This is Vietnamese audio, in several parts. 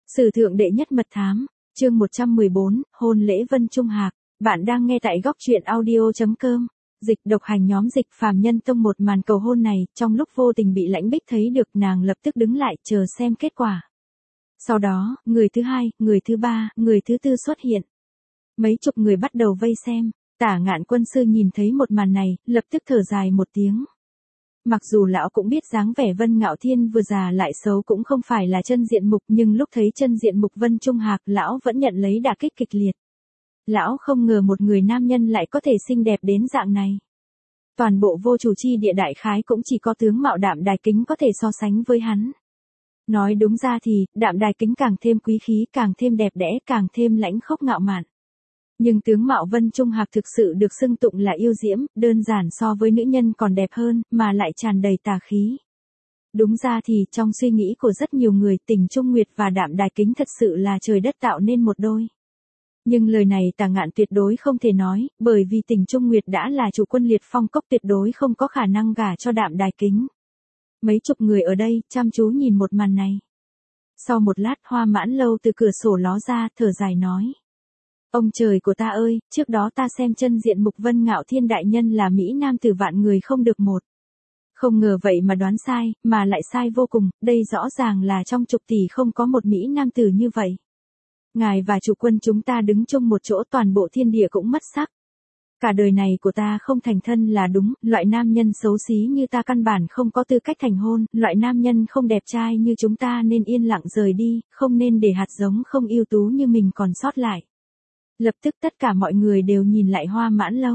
Sử thượng đệ nhất mật thám, chương 114, hôn lễ Vân Trung Hạc. Bạn đang nghe tại góc truyện audio.com. Dịch độc hành nhóm Dịch Phàm Nhân Tông một màn cầu hôn này, trong lúc vô tình bị Lãnh Bích thấy được, nàng lập tức đứng lại chờ xem kết quả. Sau đó, người thứ hai, người thứ ba, người thứ tư xuất hiện. Mấy chục người bắt đầu vây xem. Tả Ngạn Quân sư nhìn thấy một màn này, lập tức thở dài một tiếng. Mặc dù lão cũng biết dáng vẻ Vân Ngạo Thiên vừa già lại xấu cũng không phải là chân diện mục, nhưng lúc thấy chân diện mục Vân Trung Hạc, lão vẫn nhận lấy đả kích kịch liệt. Lão không ngờ một người nam nhân lại có thể xinh đẹp đến dạng này. Toàn bộ Vô Chủ Chi Địa đại khái cũng chỉ có tướng mạo Đạm Đài Kính có thể so sánh với hắn. Nói đúng ra thì, Đạm Đài Kính càng thêm quý khí, càng thêm đẹp đẽ, càng thêm lãnh khốc ngạo mạn. Nhưng tướng mạo Vân Trung Hạc thực sự được xưng tụng là yêu diễm, đơn giản so với nữ nhân còn đẹp hơn, mà lại tràn đầy tà khí. Đúng ra thì, trong suy nghĩ của rất nhiều người, Tình Trung Nguyệt và Đạm Đài Kính thật sự là trời đất tạo nên một đôi. Nhưng lời này Tả Ngạn tuyệt đối không thể nói, bởi vì Tình Trung Nguyệt đã là chủ quân Liệt Phong Cốc, tuyệt đối không có khả năng gả cho Đạm Đài Kính. Mấy chục người ở đây, chăm chú nhìn một màn này. Sau một lát, Hoa Mãn Lâu từ cửa sổ ló ra, thở dài nói. Ông trời của ta ơi, trước đó ta xem chân diện mục Vân Ngạo Thiên đại nhân là Mỹ Nam tử vạn người không được một. Không ngờ vậy mà đoán sai, mà lại sai vô cùng, đây rõ ràng là trong chục tỷ không có một Mỹ Nam tử như vậy. Ngài và chủ quân chúng ta đứng chung một chỗ, toàn bộ thiên địa cũng mất sắc. Cả đời này của ta không thành thân là đúng, loại nam nhân xấu xí như ta căn bản không có tư cách thành hôn, loại nam nhân không đẹp trai như chúng ta nên yên lặng rời đi, không nên để hạt giống không ưu tú như mình còn sót lại. Lập tức tất cả mọi người đều nhìn lại Hoa Mãn Lâu.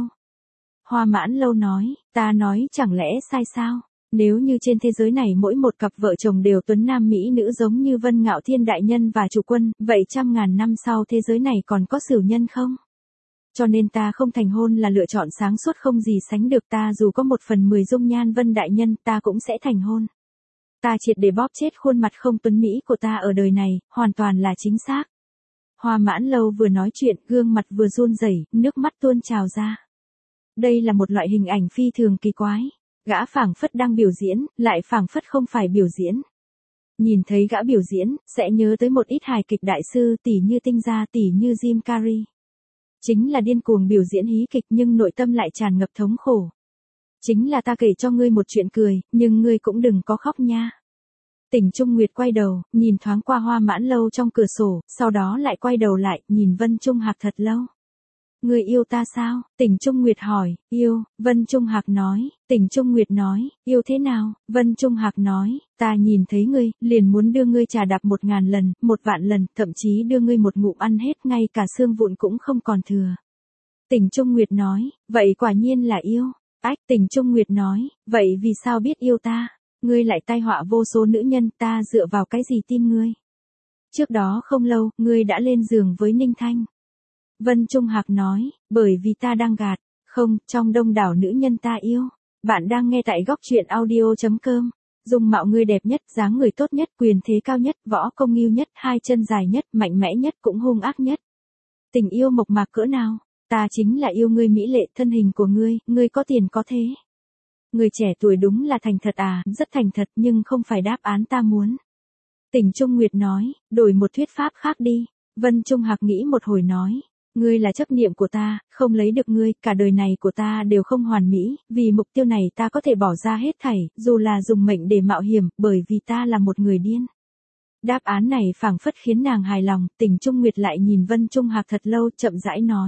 Hoa Mãn Lâu nói, ta nói chẳng lẽ sai sao? Nếu như trên thế giới này mỗi một cặp vợ chồng đều tuấn nam mỹ nữ giống như Vân Ngạo Thiên đại nhân và chủ quân, vậy trăm ngàn năm sau thế giới này còn có sửu nhân không? Cho nên ta không thành hôn là lựa chọn sáng suốt không gì sánh được, ta dù có 1/10 dung nhan Vân đại nhân ta cũng sẽ thành hôn. Ta triệt để bóp chết khuôn mặt không tuấn mỹ của ta ở đời này, hoàn toàn là chính xác. Hoa Mãn Lâu vừa nói chuyện, gương mặt vừa run rẩy, nước mắt tuôn trào ra. Đây là một loại hình ảnh phi thường kỳ quái. Gã phảng phất đang biểu diễn, lại phảng phất không phải biểu diễn. Nhìn thấy gã biểu diễn, sẽ nhớ tới một ít hài kịch đại sư, tỉ như Tinh Gia, tỉ như Jim Carrey. Chính là điên cuồng biểu diễn hí kịch nhưng nội tâm lại tràn ngập thống khổ. Chính là ta kể cho ngươi một chuyện cười, nhưng ngươi cũng đừng có khóc nha. Tình Trung Nguyệt quay đầu, nhìn thoáng qua Hoa Mãn Lâu trong cửa sổ, sau đó lại quay đầu lại, nhìn Vân Trung Hạc thật lâu. Ngươi yêu ta sao? Tình Trung Nguyệt hỏi. Yêu, Vân Trung Hạc nói. Tình Trung Nguyệt nói, yêu thế nào? Vân Trung Hạc nói, ta nhìn thấy ngươi, liền muốn đưa ngươi trà đạp 1000 lần, 1.000.000 lần, thậm chí đưa ngươi một ngụm ăn hết, ngay cả xương vụn cũng không còn thừa. Tình Trung Nguyệt nói, vậy quả nhiên là yêu. Ách, Tình Trung Nguyệt nói, vậy vì sao biết yêu ta? Ngươi lại tai họa vô số nữ nhân, ta dựa vào cái gì tin ngươi? Trước đó không lâu, ngươi đã lên giường với Ninh Thanh. Vân Trung Hạc nói, bởi vì ta đang gạt, không, trong đông đảo nữ nhân ta yêu. Bạn đang nghe tại góc truyện audio.com. Dung mạo ngươi đẹp nhất, dáng người tốt nhất, quyền thế cao nhất, võ công nghiêu nhất, hai chân dài nhất, mạnh mẽ nhất cũng hung ác nhất. Tình yêu mộc mạc cỡ nào? Ta chính là yêu ngươi mỹ lệ, thân hình của ngươi có tiền có thế. Người trẻ tuổi đúng là thành thật à, rất thành thật nhưng không phải đáp án ta muốn. Tình Trung Nguyệt nói, đổi một thuyết pháp khác đi. Vân Trung Hạc nghĩ một hồi nói. Ngươi là chấp niệm của ta, không lấy được ngươi, cả đời này của ta đều không hoàn mỹ, vì mục tiêu này ta có thể bỏ ra hết thảy, dù là dùng mệnh để mạo hiểm, bởi vì ta là một người điên. Đáp án này phảng phất khiến nàng hài lòng, Tình Trung Nguyệt lại nhìn Vân Trung Hạc thật lâu, chậm rãi nói.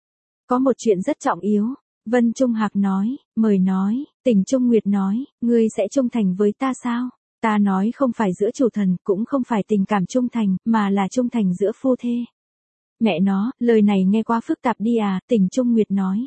Có một chuyện rất trọng yếu. Vân Trung Hạc nói, mời nói. Tình Trung Nguyệt nói, ngươi sẽ trung thành với ta sao? Ta nói không phải giữa chủ thần, cũng không phải tình cảm trung thành, mà là trung thành giữa phu thê. Mẹ nó, lời này nghe quá phức tạp đi à, Tình Trung Nguyệt nói.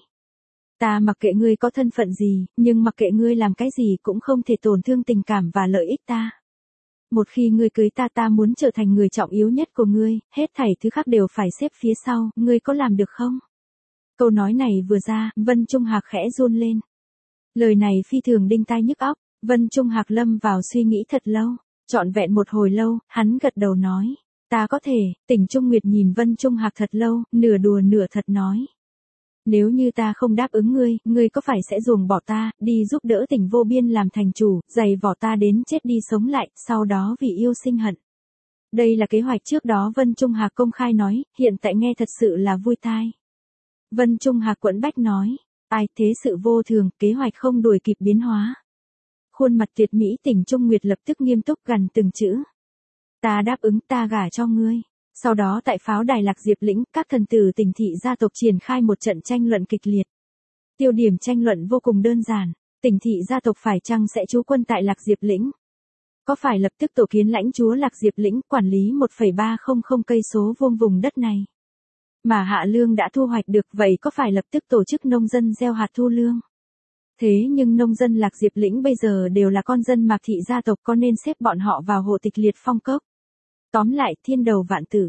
Ta mặc kệ ngươi có thân phận gì, nhưng mặc kệ ngươi làm cái gì cũng không thể tổn thương tình cảm và lợi ích ta. Một khi ngươi cưới ta, ta muốn trở thành người trọng yếu nhất của ngươi, hết thảy thứ khác đều phải xếp phía sau, ngươi có làm được không? Câu nói này vừa ra, Vân Trung Hạc khẽ run lên. Lời này phi thường đinh tai nhức óc, Vân Trung Hạc lâm vào suy nghĩ thật lâu, trọn vẹn một hồi lâu, hắn gật đầu nói. Ta có thể. Tình Trung Nguyệt nhìn Vân Trung Hạc thật lâu, nửa đùa nửa thật nói. Nếu như ta không đáp ứng ngươi có phải sẽ ruồng bỏ ta, đi giúp đỡ Tình Vô Biên làm thành chủ, giày vò ta đến chết đi sống lại, sau đó vì yêu sinh hận. Đây là kế hoạch trước đó Vân Trung Hạc công khai nói, hiện tại nghe thật sự là vui tai. Vân Trung Hạc quẫn bách nói, ai thế sự vô thường, kế hoạch không đuổi kịp biến hóa. Khuôn mặt Tuyệt mỹ Tỉnh Trung Nguyệt lập tức nghiêm túc gần từng chữ. Ta đáp ứng, ta gả cho ngươi. Sau đó tại pháo đài Lạc Diệp Lĩnh, các thần tử Tỉnh thị gia tộc triển khai một trận tranh luận kịch liệt. Tiêu điểm tranh luận vô cùng đơn giản, Tỉnh thị gia tộc phải chăng sẽ trú quân tại Lạc Diệp Lĩnh? Có phải lập tức tổ kiến lãnh chúa Lạc Diệp Lĩnh quản lý 1,300 cây số vuông vùng đất này? Mà hạ lương đã thu hoạch được, vậy có phải lập tức tổ chức nông dân gieo hạt thu lương? Thế nhưng nông dân Lạc Diệp Lĩnh bây giờ đều là con dân Mạc thị gia tộc, có nên xếp bọn họ vào hộ tịch liệt phong cốc? Tóm lại, thiên đầu vạn tử,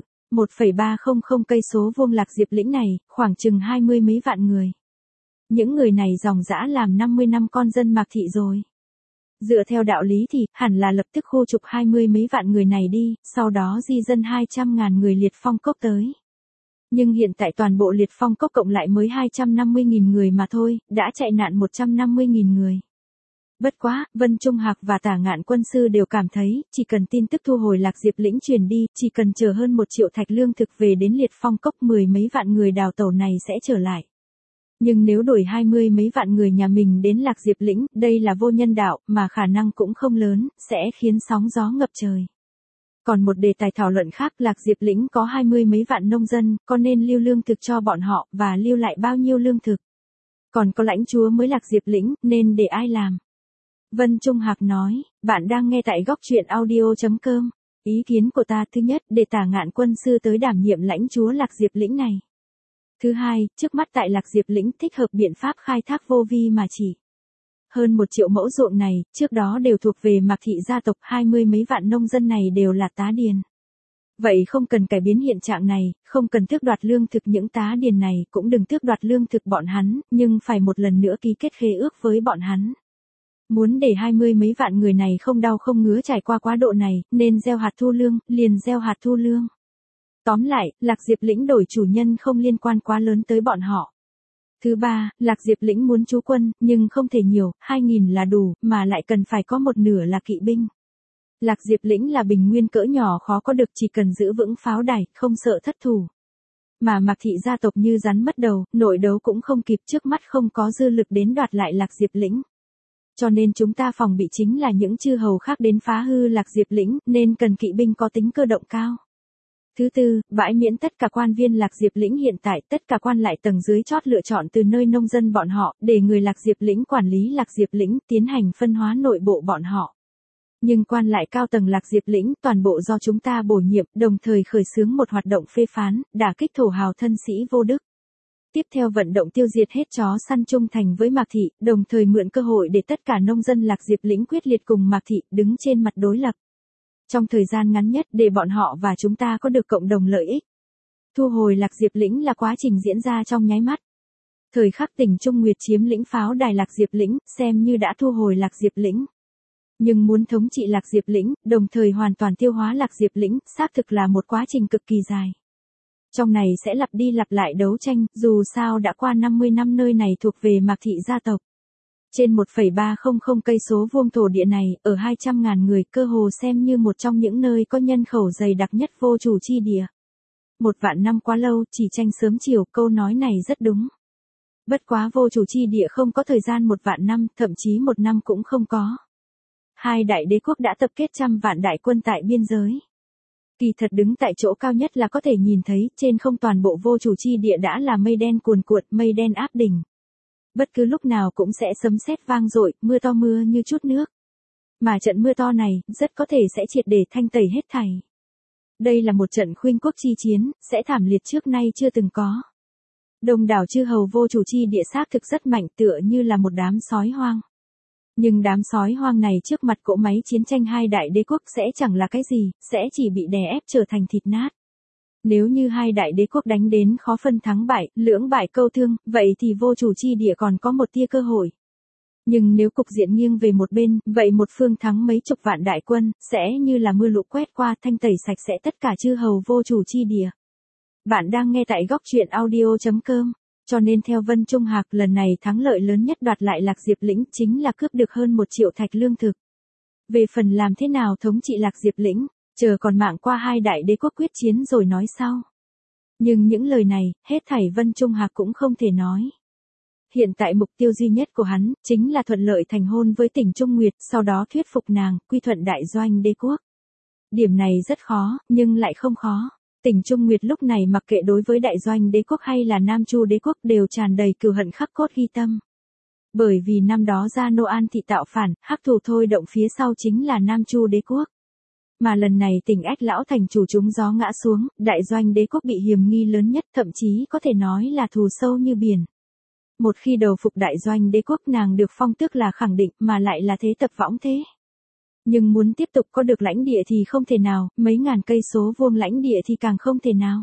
1,300 cây số vuông Lạc Diệp Lĩnh này, khoảng chừng 20 mấy vạn người. Những người này dòng dã làm 50 năm con dân Mạc thị rồi. Dựa theo đạo lý thì, hẳn là lập tức khu trục 20 mấy vạn người này đi, sau đó di dân 200.000 người liệt phong cốc tới. Nhưng hiện tại toàn bộ liệt phong cốc cộng lại mới 250.000 người mà thôi, đã chạy nạn 150.000 người. Bất quá, Vân Trung Hạc và Tả Ngạn Quân sư đều cảm thấy, chỉ cần tin tức thu hồi Lạc Diệp Lĩnh truyền đi, chỉ cần chờ hơn 1 triệu thạch lương thực về đến liệt phong cốc, 10 mấy vạn người đào tẩu này sẽ trở lại. Nhưng nếu đuổi 20 mấy vạn người nhà mình đến Lạc Diệp Lĩnh, đây là vô nhân đạo, mà khả năng cũng không lớn, sẽ khiến sóng gió ngập trời. Còn một đề tài thảo luận khác, Lạc Diệp Lĩnh có 20 mấy vạn nông dân, có nên lưu lương thực cho bọn họ, và lưu lại bao nhiêu lương thực? Còn có lãnh chúa mới Lạc Diệp Lĩnh, nên để ai làm? Vân Trung Hạc nói, bạn đang nghe tại góc truyện audio.com. Ý kiến của ta, thứ nhất, để Tả Ngạn Quân sư tới đảm nhiệm lãnh chúa Lạc Diệp Lĩnh này. Thứ hai, trước mắt tại Lạc Diệp Lĩnh thích hợp biện pháp khai thác vô vi mà chỉ. Hơn 1 triệu mẫu ruộng này, trước đó đều thuộc về Mạc thị gia tộc, 20 mấy vạn nông dân này đều là tá điền. Vậy không cần cải biến hiện trạng này, không cần tước đoạt lương thực những tá điền này, cũng đừng tước đoạt lương thực bọn hắn, nhưng phải một lần nữa ký kết khế ước với bọn hắn. Muốn để 20 mấy vạn người này không đau không ngứa trải qua quá độ này, nên gieo hạt thu lương, liền gieo hạt thu lương. Tóm lại, Lạc Diệp Lĩnh đổi chủ nhân không liên quan quá lớn tới bọn họ. Thứ ba, Lạc Diệp Lĩnh muốn trú quân, nhưng không thể nhiều, 2.000 là đủ, mà lại cần phải có một nửa là kỵ binh. Lạc Diệp Lĩnh là bình nguyên cỡ nhỏ khó có được, chỉ cần giữ vững pháo đài, không sợ thất thủ. Mà Mạc thị gia tộc như rắn mất đầu, nội đấu cũng không kịp, trước mắt không có dư lực đến đoạt lại Lạc Diệp Lĩnh. Cho nên chúng ta phòng bị chính là những chư hầu khác đến phá hư Lạc Diệp Lĩnh, nên cần kỵ binh có tính cơ động cao. Thứ tư, bãi miễn tất cả quan viên Lạc Diệp Lĩnh hiện tại, tất cả quan lại tầng dưới chót lựa chọn từ nơi nông dân bọn họ, để người Lạc Diệp Lĩnh quản lý Lạc Diệp Lĩnh, tiến hành phân hóa nội bộ bọn họ. Nhưng quan lại cao tầng Lạc Diệp Lĩnh, toàn bộ do chúng ta bổ nhiệm, đồng thời khởi xướng một hoạt động phê phán, đả kích thổ hào thân sĩ vô đức. Tiếp theo vận động tiêu diệt hết chó săn trung thành với Mạc thị, đồng thời mượn cơ hội để tất cả nông dân Lạc Diệp Lĩnh quyết liệt cùng Mạc thị, đứng trên mặt đối lập. Trong thời gian ngắn nhất, để bọn họ và chúng ta có được cộng đồng lợi ích. Thu hồi Lạc Diệp Lĩnh là quá trình diễn ra trong nháy mắt. Thời khắc Tỉnh Trung Nguyệt chiếm lĩnh pháo đài Lạc Diệp Lĩnh, xem như đã thu hồi Lạc Diệp Lĩnh. Nhưng muốn thống trị Lạc Diệp Lĩnh, đồng thời hoàn toàn tiêu hóa Lạc Diệp Lĩnh, xác thực là một quá trình cực kỳ dài. Trong này sẽ lặp đi lặp lại đấu tranh, dù sao đã qua 50 năm nơi này thuộc về Mạc thị gia tộc. Trên 1,300 cây số vuông thổ địa này, ở 200.000 người, cơ hồ xem như một trong những nơi có nhân khẩu dày đặc nhất vô chủ chi địa. 1 vạn năm quá lâu, chỉ tranh sớm chiều, câu nói này rất đúng. Bất quá vô chủ chi địa không có thời gian 1 vạn năm, thậm chí 1 năm cũng không có. 2 đại đế quốc đã tập kết trăm vạn đại quân tại biên giới. Kỳ thật đứng tại chỗ cao nhất là có thể nhìn thấy, trên không toàn bộ vô chủ chi địa đã là mây đen cuồn cuộn, mây đen áp đỉnh. Bất cứ lúc nào cũng sẽ sấm sét vang dội, mưa to mưa như chút nước. Mà trận mưa to này, rất có thể sẽ triệt để thanh tẩy hết thảy. Đây là một trận khuynh quốc chi chiến, sẽ thảm liệt trước nay chưa từng có. Đông đảo chư hầu vô chủ chi địa xác thực rất mạnh, tựa như là một đám sói hoang. Nhưng đám sói hoang này trước mặt cỗ máy chiến tranh 2 đại đế quốc sẽ chẳng là cái gì, sẽ chỉ bị đè ép trở thành thịt nát. Nếu như 2 đại đế quốc đánh đến khó phân thắng bại, lưỡng bại câu thương, vậy thì vô chủ chi địa còn có một tia cơ hội. Nhưng nếu cục diện nghiêng về một bên, vậy một phương thắng mấy chục vạn đại quân, sẽ như là mưa lũ quét qua, thanh tẩy sạch sẽ tất cả chư hầu vô chủ chi địa. Bạn đang nghe tại góc truyện audio.com. Cho nên theo Vân Trung Hạc, lần này thắng lợi lớn nhất đoạt lại Lạc Diệp Lĩnh chính là cướp được hơn 1 triệu thạch lương thực. Về phần làm thế nào thống trị Lạc Diệp Lĩnh, Chờ còn mạng qua hai đại đế quốc quyết chiến rồi nói sau. Nhưng những lời này, hết thảy Vân Trung Hạc cũng không thể nói. Hiện tại mục tiêu duy nhất của hắn, chính là thuận lợi thành hôn với Tỉnh Trung Nguyệt, sau đó thuyết phục nàng, quy thuận đại doanh đế quốc. Điểm này rất khó, nhưng lại không khó. Tỉnh Trung Nguyệt lúc này mặc kệ đối với đại doanh đế quốc hay là Nam Chu đế quốc đều tràn đầy cừu hận khắc cốt ghi tâm. Bởi vì năm đó Gia Nô An thị tạo phản, hắc thù thôi động phía sau chính là Nam Chu đế quốc. Mà lần này Tỉnh Ách Lão thành chủ trúng gió ngã xuống, đại doanh đế quốc bị hiểm nghi lớn nhất, thậm chí có thể nói là thù sâu như biển. Một khi đầu phục đại doanh đế quốc, nàng được phong tước là khẳng định, mà lại là thế tập võng thế. Nhưng muốn tiếp tục có được lãnh địa thì không thể nào, mấy ngàn cây số vuông lãnh địa thì càng không thể nào.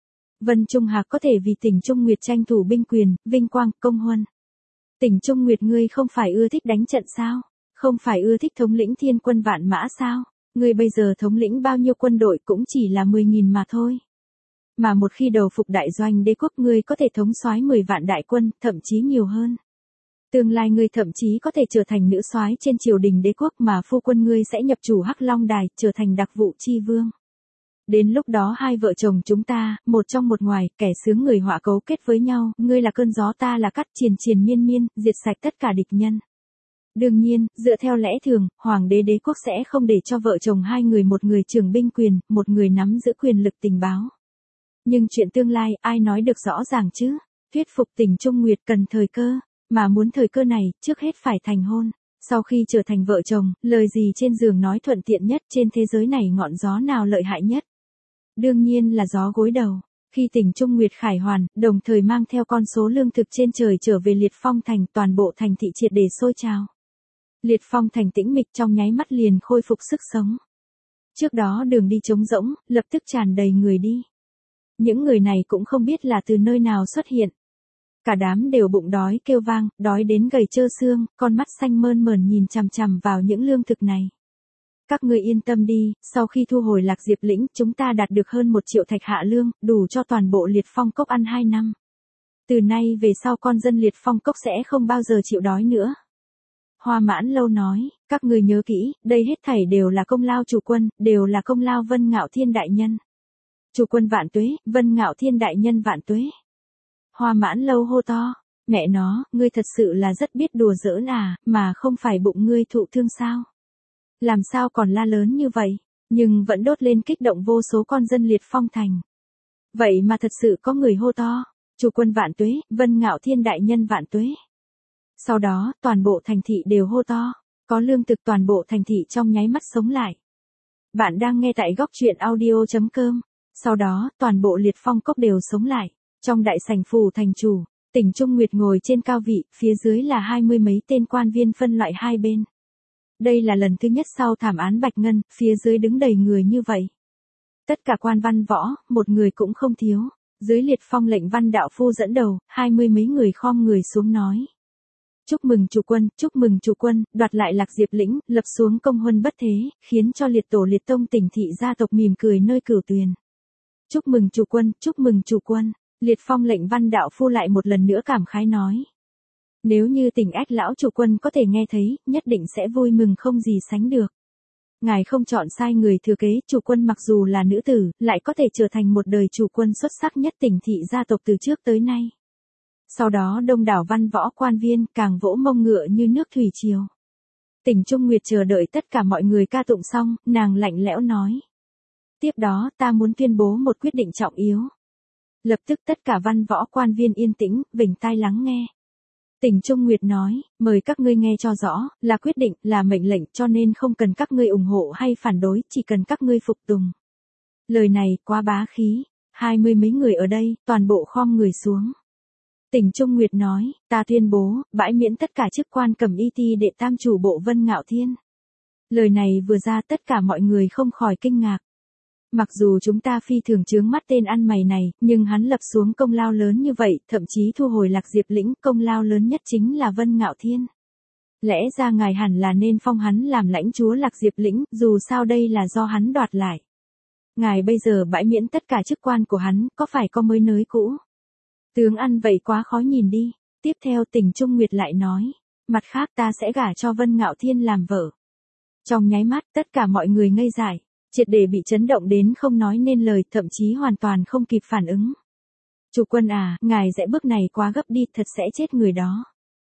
Vân Trung Hạc có thể vì Tỉnh Trung Nguyệt tranh thủ binh quyền, vinh quang, công huân. Tỉnh Trung Nguyệt, ngươi không phải ưa thích đánh trận sao? Không phải ưa thích thống lĩnh thiên quân vạn mã sao? Ngươi bây giờ thống lĩnh bao nhiêu quân đội cũng chỉ là 10.000 mà thôi. Mà một khi đầu phục đại doanh đế quốc, ngươi có thể thống soái 10 vạn đại quân, thậm chí nhiều hơn. Tương lai ngươi thậm chí có thể trở thành nữ soái trên triều đình đế quốc, mà phu quân ngươi sẽ nhập chủ Hắc Long Đài, trở thành đặc vụ chi vương. Đến lúc đó hai vợ chồng chúng ta, một trong một ngoài, kẻ sướng người họa cấu kết với nhau, ngươi là cơn gió ta là cát, triền triền miên miên, diệt sạch tất cả địch nhân. Đương nhiên, dựa theo lẽ thường, hoàng đế đế quốc sẽ không để cho vợ chồng hai người, một người trưởng binh quyền, một người nắm giữ quyền lực tình báo. Nhưng chuyện tương lai, ai nói được rõ ràng chứ? Thuyết phục Tỉnh Trung Nguyệt cần thời cơ, mà muốn thời cơ này, trước hết phải thành hôn. Sau khi trở thành vợ chồng, lời gì trên giường nói thuận tiện nhất, trên thế giới này ngọn gió nào lợi hại nhất? Đương nhiên là gió gối đầu. Khi Tỉnh Trung Nguyệt khải hoàn, đồng thời mang theo con số lương thực trên trời trở về Liệt Phong thành, toàn bộ thành thị triệt để sôi trào. Liệt Phong thành tĩnh mịch trong nháy mắt liền khôi phục sức sống. Trước đó đường đi trống rỗng, lập tức tràn đầy người đi. Những người này cũng không biết là từ nơi nào xuất hiện. Cả đám đều bụng đói kêu vang, đói đến gầy trơ xương, con mắt xanh mơn mởn nhìn chằm chằm vào những lương thực này. Các ngươi yên tâm đi, sau khi thu hồi Lạc Diệp lĩnh, chúng ta đạt được hơn 1 triệu thạch hạ lương, đủ cho toàn bộ Liệt Phong cốc ăn 2 năm. Từ nay về sau con dân Liệt Phong cốc sẽ không bao giờ chịu đói nữa. Hoa Mãn Lâu nói, các ngươi nhớ kỹ, đây hết thảy đều là công lao chủ quân, đều là công lao Vân Ngạo Thiên đại nhân. Chủ quân vạn tuế, Vân Ngạo Thiên đại nhân vạn tuế. Hoa Mãn Lâu hô to, mẹ nó, ngươi thật sự là rất biết đùa giỡn à, mà không phải bụng ngươi thụ thương sao? Làm sao còn la lớn như vậy, nhưng vẫn đốt lên kích động vô số con dân Liệt Phong thành. Vậy mà thật sự có người hô to, chủ quân vạn tuế, Vân Ngạo Thiên đại nhân vạn tuế. Sau đó, toàn bộ thành thị đều hô to, có lương thực, toàn bộ thành thị trong nháy mắt sống lại. Bạn đang nghe tại góc truyện audio.com. Sau đó, toàn bộ Liệt Phong cốc đều sống lại. Trong đại sảnh phủ thành chủ, Tỉnh Trung Nguyệt ngồi trên cao vị, phía dưới là 20 mấy tên quan viên phân loại hai bên. Đây là lần thứ nhất sau thảm án Bạch Ngân, phía dưới đứng đầy người như vậy. Tất cả quan văn võ, một người cũng không thiếu. Dưới Liệt Phong lệnh văn đạo phu dẫn đầu, 20 mấy người khom người xuống nói. Chúc mừng chủ quân, đoạt lại Lạc Diệp lĩnh, lập xuống công huân bất thế, khiến cho liệt tổ liệt tông Tỉnh thị gia tộc mỉm cười nơi cửu tuyền. Chúc mừng chủ quân, Liệt Phong lệnh văn đạo phu lại một lần nữa cảm khái nói. Nếu như Tỉnh Ách lão chủ quân có thể nghe thấy, nhất định sẽ vui mừng không gì sánh được. Ngài không chọn sai người thừa kế, chủ quân mặc dù là nữ tử, lại có thể trở thành một đời chủ quân xuất sắc nhất Tỉnh thị gia tộc từ trước tới nay. Sau đó đông đảo văn võ quan viên càng vỗ mông ngựa như nước thủy triều. Tỉnh Trung Nguyệt chờ đợi tất cả mọi người ca tụng xong, nàng lạnh lẽo nói. Tiếp đó ta muốn tuyên bố một quyết định trọng yếu. Lập tức tất cả văn võ quan viên yên tĩnh, vểnh tai lắng nghe. Tỉnh Trung Nguyệt nói, mời các ngươi nghe cho rõ, là quyết định, là mệnh lệnh, cho nên không cần các ngươi ủng hộ hay phản đối, chỉ cần các ngươi phục tùng. Lời này quá bá khí, 20 mấy người ở đây, toàn bộ khom người xuống. Tỉnh Trung Nguyệt nói, ta tuyên bố, bãi miễn tất cả chức quan cầm y ti đệ tam chủ bộ Vân Ngạo Thiên. Lời này vừa ra tất cả mọi người không khỏi kinh ngạc. Mặc dù chúng ta phi thường chướng mắt tên ăn mày này, nhưng hắn lập xuống công lao lớn như vậy, thậm chí thu hồi Lạc Diệp lĩnh, công lao lớn nhất chính là Vân Ngạo Thiên. Lẽ ra ngài hẳn là nên phong hắn làm lãnh chúa Lạc Diệp lĩnh, dù sao đây là do hắn đoạt lại. Ngài bây giờ bãi miễn tất cả chức quan của hắn, có phải có mới nới cũ? Tướng ăn vậy quá khó nhìn đi. Tiếp theo Tỉnh Trung Nguyệt lại nói, mặt khác ta sẽ gả cho Vân Ngạo Thiên làm vợ. Trong nháy mắt tất cả mọi người ngây dại. Triệt để bị chấn động đến không nói nên lời, thậm chí hoàn toàn không kịp phản ứng. Chủ quân à, ngài rẽ bước này quá gấp đi, thật sẽ chết người đó.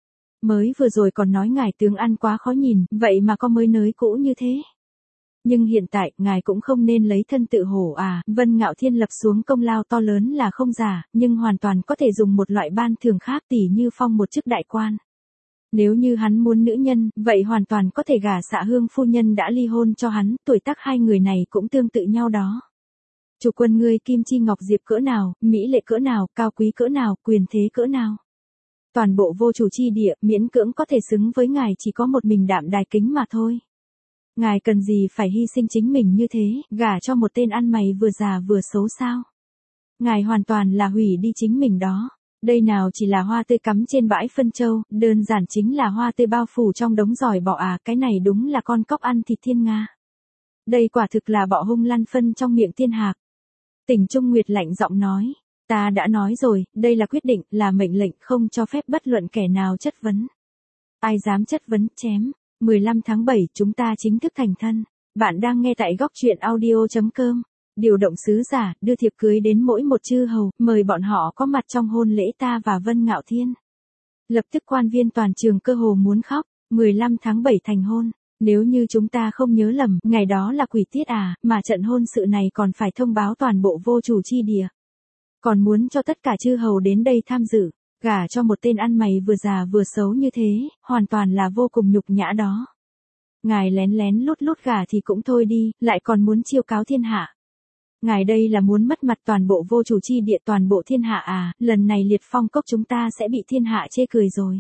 Mới vừa rồi còn nói ngài tướng ăn quá khó nhìn, vậy mà có mới nới cũ như thế. Nhưng hiện tại, ngài cũng không nên lấy thân tự hổ à, Vân Ngạo Thiên lập xuống công lao to lớn là không giả, nhưng hoàn toàn có thể dùng một loại ban thưởng khác tỉ như phong một chức đại quan. Nếu như hắn muốn nữ nhân, vậy hoàn toàn có thể gả Xạ Hương phu nhân đã ly hôn cho hắn, tuổi tác hai người này cũng tương tự nhau đó. Chủ quân ngươi kim chi ngọc diệp cỡ nào, mỹ lệ cỡ nào, cao quý cỡ nào, quyền thế cỡ nào. Toàn bộ vô chủ chi địa, miễn cưỡng có thể xứng với ngài chỉ có một mình Đạm Đài Kính mà thôi. Ngài cần gì phải hy sinh chính mình như thế, gả cho một tên ăn mày vừa già vừa xấu sao? Ngài hoàn toàn là hủy đi chính mình đó. Đây nào chỉ là hoa tươi cắm trên bãi phân châu, đơn giản chính là hoa tươi bao phủ trong đống giỏi bọ à, cái này đúng là con cóc ăn thịt thiên nga. Đây quả thực là bọ hung lăn phân trong miệng thiên hạc. Tỉnh Trung Nguyệt lạnh giọng nói, ta đã nói rồi, đây là quyết định, là mệnh lệnh, không cho phép bất luận kẻ nào chất vấn. Ai dám chất vấn, chém. 15 tháng 7 chúng ta chính thức thành thân. Bạn đang nghe tại góc truyện audio.com. Điều động sứ giả, đưa thiệp cưới đến mỗi một chư hầu, mời bọn họ có mặt trong hôn lễ ta và Vân Ngạo Thiên. Lập tức quan viên toàn trường cơ hồ muốn khóc, 15 tháng 7 thành hôn. Nếu như chúng ta không nhớ lầm, ngày đó là quỷ tiết à, mà trận hôn sự này còn phải thông báo toàn bộ vô chủ chi địa. Còn muốn cho tất cả chư hầu đến đây tham dự, gả cho một tên ăn mày vừa già vừa xấu như thế, hoàn toàn là vô cùng nhục nhã đó. Ngài lén lén lút lút gả thì cũng thôi đi, lại còn muốn chiêu cáo thiên hạ. Ngài đây là muốn mất mặt toàn bộ vô chủ chi địa, toàn bộ thiên hạ à, lần này Liệt Phong Cốc chúng ta sẽ bị thiên hạ chê cười rồi.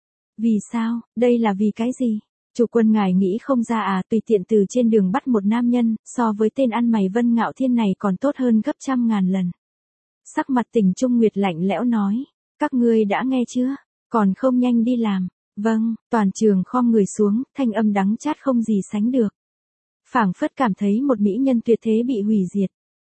Vì sao, đây là vì cái gì? Chủ quân ngài nghĩ không ra à, tùy tiện từ trên đường bắt một nam nhân, so với tên ăn mày Vân Ngạo Thiên này còn tốt hơn gấp trăm ngàn lần. Sắc mặt Tỉnh Trung Nguyệt lạnh lẽo nói, các ngươi đã nghe chưa, còn không nhanh đi làm. Vâng, toàn trường khom người xuống, thanh âm đắng chát không gì sánh được. Phảng phất cảm thấy một mỹ nhân tuyệt thế bị hủy diệt.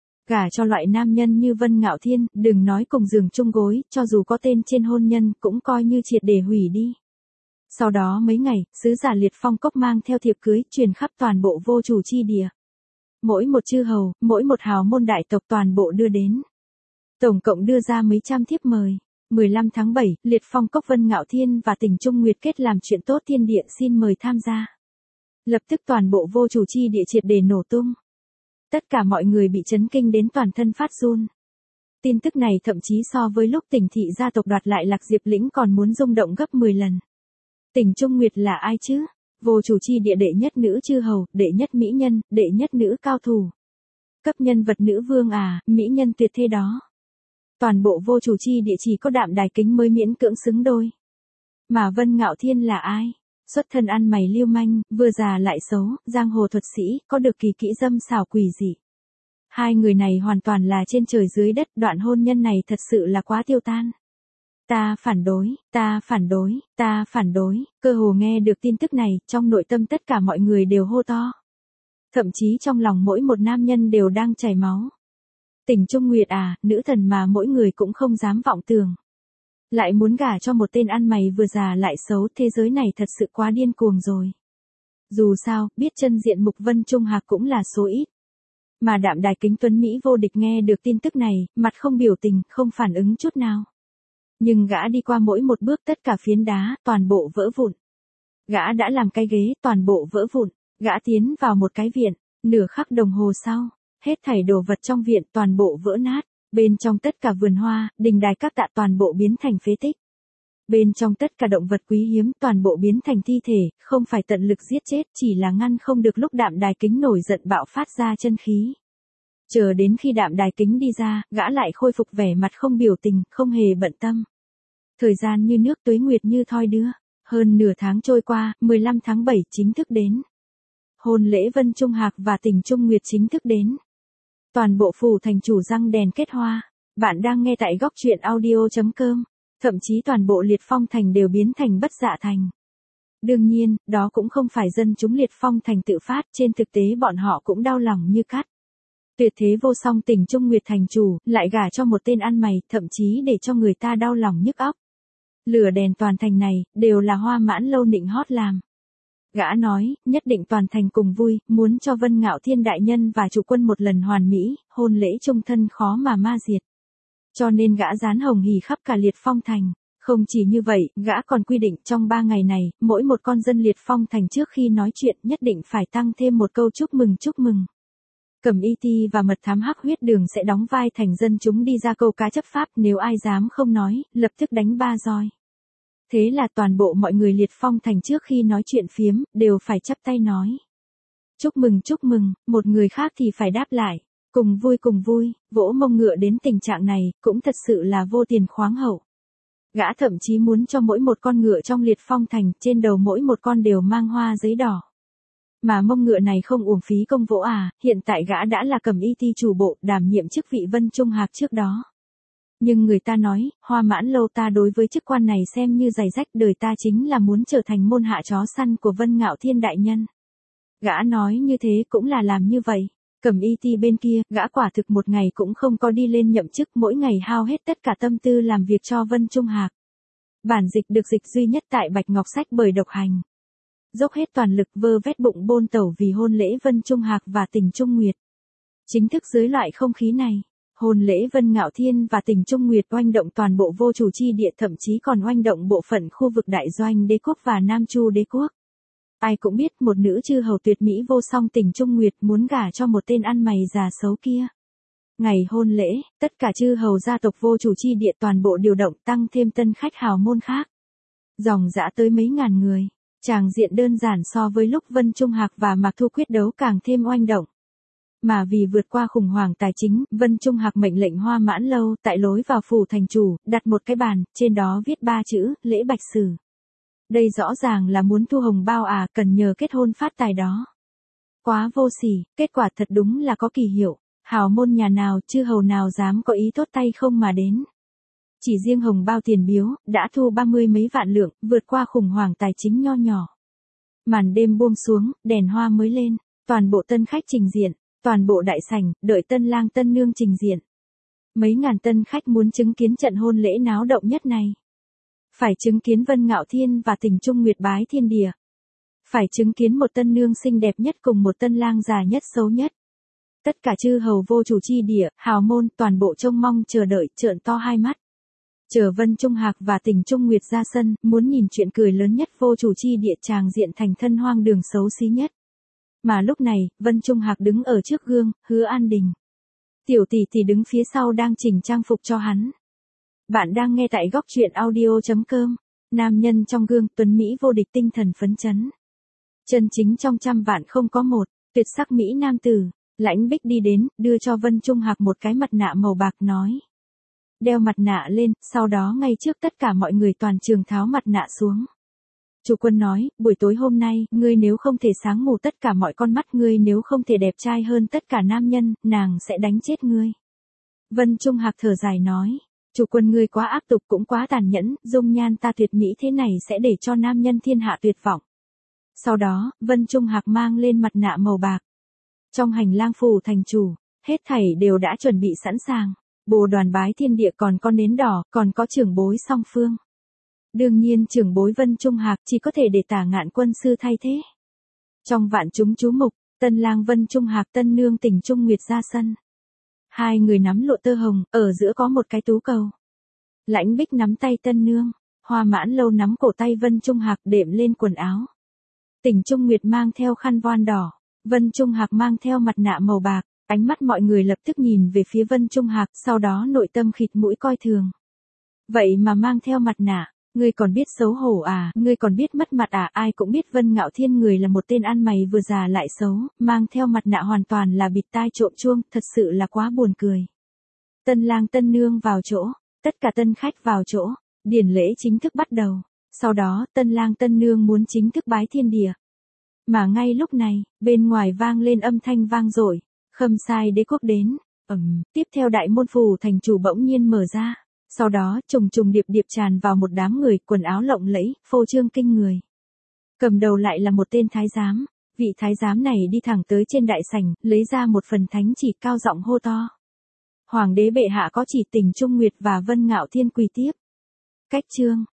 Gả cho loại nam nhân như Vân Ngạo Thiên, đừng nói cùng giường chung gối, cho dù có tên trên hôn nhân, cũng coi như triệt để hủy đi. Sau đó mấy ngày, sứ giả Liệt Phong Cốc mang theo thiệp cưới, truyền khắp toàn bộ vô chủ chi địa. Mỗi một chư hầu, mỗi một hào môn đại tộc toàn bộ đưa đến. Tổng cộng đưa ra mấy trăm thiếp mời. 15 tháng 7, Liệt Phong Cốc Vân Ngạo Thiên và Tỉnh Trung Nguyệt kết làm chuyện tốt, thiên địa xin mời tham gia. Lập tức toàn bộ vô chủ chi địa triệt để nổ tung. Tất cả mọi người bị chấn kinh đến toàn thân phát run. Tin tức này thậm chí so với lúc Tỉnh thị gia tộc đoạt lại Lạc Diệp lĩnh còn muốn rung động gấp 10 lần. Tỉnh Trung Nguyệt là ai chứ? Vô chủ chi địa đệ nhất nữ chư hầu, đệ nhất mỹ nhân, đệ nhất nữ cao thủ. Cấp nhân vật nữ vương à, mỹ nhân tuyệt thế đó. Toàn bộ vô chủ chi địa chỉ có Đạm Đài Kính mới miễn cưỡng xứng đôi. Mà Vân Ngạo Thiên là ai? Xuất thân ăn mày lưu manh, vừa già lại xấu, giang hồ thuật sĩ, có được kỳ kỹ dâm xảo quỷ dị. Hai người này hoàn toàn là trên trời dưới đất, đoạn hôn nhân này thật sự là quá tiêu tan. Ta phản đối, ta phản đối, ta phản đối, cơ hồ nghe được tin tức này, trong nội tâm tất cả mọi người đều hô to. Thậm chí trong lòng mỗi một nam nhân đều đang chảy máu. Tỉnh Trung Nguyệt à, nữ thần mà mỗi người cũng không dám vọng tưởng. Lại muốn gả cho một tên ăn mày vừa già lại xấu, thế giới này thật sự quá điên cuồng rồi. Dù sao, biết chân diện mục Vân Trung Hạc cũng là số ít. Mà Đạm Đài Kính tuấn Mỹ vô địch nghe được tin tức này, mặt không biểu tình, không phản ứng chút nào. Nhưng gã đi qua mỗi một bước tất cả phiến đá, toàn bộ vỡ vụn. Gã đã làm cái ghế, toàn bộ vỡ vụn. Gã tiến vào một cái viện, nửa khắc đồng hồ sau, hết thảy đồ vật trong viện toàn bộ vỡ nát. Bên trong tất cả vườn hoa, đình đài các tạ toàn bộ biến thành phế tích. Bên trong tất cả động vật quý hiếm toàn bộ biến thành thi thể, không phải tận lực giết chết, chỉ là ngăn không được lúc Đạm Đài Kính nổi giận bạo phát ra chân khí. Chờ đến khi Đạm Đài Kính đi ra, gã lại khôi phục vẻ mặt không biểu tình, không hề bận tâm. Thời gian như nước, tuế nguyệt như thoi đưa. Hơn nửa tháng trôi qua, 15 tháng 7 chính thức đến. Hôn lễ Vân Trung Hạc và Tỉnh Trung Nguyệt chính thức đến. Toàn bộ phủ thành chủ răng đèn kết hoa. Bạn đang nghe tại góc truyện audio.com. Thậm chí toàn bộ Liệt Phong thành đều biến thành Bất Dạ thành. Đương nhiên, đó cũng không phải dân chúng Liệt Phong thành tự phát, trên thực tế bọn họ cũng đau lòng như cắt. Tuyệt thế vô song Tỉnh Trung Nguyệt thành chủ, lại gả cho một tên ăn mày, thậm chí để cho người ta đau lòng nhức óc. Lửa đèn toàn thành này, đều là Hoa Mãn Lâu nịnh hót làm. Gã nói, nhất định toàn thành cùng vui, muốn cho Vân Ngạo Thiên đại nhân và chủ quân một lần hoàn mỹ, hôn lễ chung thân khó mà ma diệt. Cho nên gã dán hồng hỉ khắp cả Liệt Phong thành. Không chỉ như vậy, gã còn quy định trong 3 ngày này, mỗi một con dân Liệt Phong thành trước khi nói chuyện nhất định phải tăng thêm một câu chúc mừng chúc mừng. Cẩm Y Ti và mật thám Hắc Huyết Đường sẽ đóng vai thành dân chúng đi ra câu cá chấp pháp, nếu ai dám không nói, lập tức đánh 3 roi. Thế là toàn bộ mọi người Liệt Phong thành trước khi nói chuyện phiếm, đều phải chắp tay nói. Chúc mừng, một người khác thì phải đáp lại. Cùng vui, vỗ mông ngựa đến tình trạng này, cũng thật sự là vô tiền khoáng hậu. Gã thậm chí muốn cho mỗi một con ngựa trong Liệt Phong thành, trên đầu mỗi một con đều mang hoa giấy đỏ. Mà mông ngựa này không uổng phí công vỗ à, hiện tại gã đã là Cẩm Y Ti chủ bộ, đảm nhiệm chức vị Vân Trung Hạc trước đó. Nhưng người ta nói, Hoa Mãn Lâu ta đối với chức quan này xem như giày rách, đời ta chính là muốn trở thành môn hạ chó săn của Vân Ngạo Thiên đại nhân. Gã nói như thế cũng là làm như vậy. Cẩm Y Ti bên kia, gã quả thực một ngày cũng không có đi lên nhậm chức, mỗi ngày hao hết tất cả tâm tư làm việc cho Vân Trung Hạc. Bản dịch được dịch duy nhất tại Bạch Ngọc Sách bởi Độc Hành. Dốc hết toàn lực vơ vét bụng bôn tẩu vì hôn lễ Vân Trung Hạc và Tình Trung Nguyệt. Chính thức dưới loại không khí này, hôn lễ Vân Ngạo Thiên và Tình Trung Nguyệt oanh động toàn bộ Vô Chủ chi địa, thậm chí còn oanh động bộ phận khu vực Đại Doanh Đế quốc và Nam Chu Đế quốc. Ai cũng biết một nữ chư hầu tuyệt mỹ vô song Tình Trung Nguyệt muốn gả cho một tên ăn mày già xấu kia. Ngày hôn lễ, tất cả chư hầu gia tộc Vô Chủ chi địa toàn bộ điều động, tăng thêm tân khách hào môn khác. Dòng dã tới mấy ngàn người. Tràng diện đơn giản so với lúc Vân Trung Hạc và Mạc Thu quyết đấu càng thêm oanh động. Mà vì vượt qua khủng hoảng tài chính, Vân Trung Hạc mệnh lệnh Hoa Mãn Lâu tại lối vào phủ thành chủ, đặt một cái bàn, trên đó viết 3 chữ, lễ bạch sử. Đây rõ ràng là muốn thu hồng bao à, cần nhờ kết hôn phát tài đó. Quá vô sỉ, kết quả thật đúng là có kỳ hiệu, hào môn nhà nào, chư hầu nào dám có ý tốt tay không mà đến. Chỉ riêng hồng bao tiền biếu, đã thu 30 mấy vạn lượng, vượt qua khủng hoảng tài chính nho nhỏ. Màn đêm buông xuống, đèn hoa mới lên, toàn bộ tân khách trình diện, toàn bộ đại sảnh, đợi tân lang tân nương trình diện. Mấy ngàn tân khách muốn chứng kiến trận hôn lễ náo động nhất này. Phải chứng kiến Vân Ngạo Thiên và Tình Trung Nguyệt bái thiên địa. Phải chứng kiến một tân nương xinh đẹp nhất cùng một tân lang già nhất xấu nhất. Tất cả chư hầu Vô Chủ chi địa, hào môn, toàn bộ trông mong chờ đợi, trợn to hai mắt. Chờ Vân Trung Hạc và Tình Trung Nguyệt ra sân, muốn nhìn chuyện cười lớn nhất Vô Chủ chi địa, tràng diện thành thân hoang đường xấu xí nhất. Mà lúc này, Vân Trung Hạc đứng ở trước gương, Hứa An Đình. Tiểu tỷ tỷ đứng phía sau đang chỉnh trang phục cho hắn. Bạn đang nghe tại góc truyện audio.com. Nam nhân trong gương, tuấn Mỹ vô địch, tinh thần phấn chấn. Chân chính trong trăm vạn không có một, tuyệt sắc Mỹ nam tử. Lãnh Bích đi đến, đưa cho Vân Trung Hạc một cái mặt nạ màu bạc nói. Đeo mặt nạ lên, sau đó ngay trước tất cả mọi người toàn trường tháo mặt nạ xuống. Chủ quân nói, buổi tối hôm nay, ngươi nếu không thể sáng mù tất cả mọi con mắt, ngươi nếu không thể đẹp trai hơn tất cả nam nhân, nàng sẽ đánh chết ngươi. Vân Trung Hạc thở dài nói, chủ quân ngươi quá ác tục cũng quá tàn nhẫn, dung nhan ta tuyệt mỹ thế này sẽ để cho nam nhân thiên hạ tuyệt vọng. Sau đó, Vân Trung Hạc mang lên mặt nạ màu bạc. Trong hành lang phủ thành chủ, hết thảy đều đã chuẩn bị sẵn sàng. Bồ đoàn bái thiên địa, còn có nến đỏ, còn có trưởng bối song phương. Đương nhiên trưởng bối Vân Trung Hạc chỉ có thể để Tả Ngạn quân sư thay thế. Trong vạn chúng chú mục, tân lang Vân Trung Hạc, tân nương Tình Trung Nguyệt ra sân. Hai người nắm lụa tơ hồng, ở giữa có một cái tú cầu. Lãnh Bích nắm tay tân nương, Hoa Mãn Lâu nắm cổ tay Vân Trung Hạc đệm lên quần áo. Tình Trung Nguyệt mang theo khăn voan đỏ, Vân Trung Hạc mang theo mặt nạ màu bạc. Ánh mắt mọi người lập tức nhìn về phía Vân Trung Hạc, sau đó nội tâm khịt mũi coi thường. Vậy mà mang theo mặt nạ, ngươi còn biết xấu hổ à, ngươi còn biết mất mặt à, ai cũng biết Vân Ngạo Thiên người là một tên ăn mày vừa già lại xấu, mang theo mặt nạ hoàn toàn là bịt tai trộm chuông, thật sự là quá buồn cười. Tân lang tân nương vào chỗ, tất cả tân khách vào chỗ, điển lễ chính thức bắt đầu, sau đó tân lang tân nương muốn chính thức bái thiên địa. Mà ngay lúc này, bên ngoài vang lên âm thanh vang dội. Khâm Sai Đế quốc đến. Tiếp theo đại môn phủ thành chủ bỗng nhiên mở ra. Sau đó trùng trùng điệp điệp tràn vào một đám người, quần áo lộng lẫy, phô trương kinh người. Cầm đầu lại là một tên thái giám. Vị thái giám này đi thẳng tới trên đại sảnh, lấy ra một phần thánh chỉ, cao giọng hô to. Hoàng đế bệ hạ có chỉ Tình Trung Nguyệt và Vân Ngạo Thiên quỳ tiếp. Cách chương.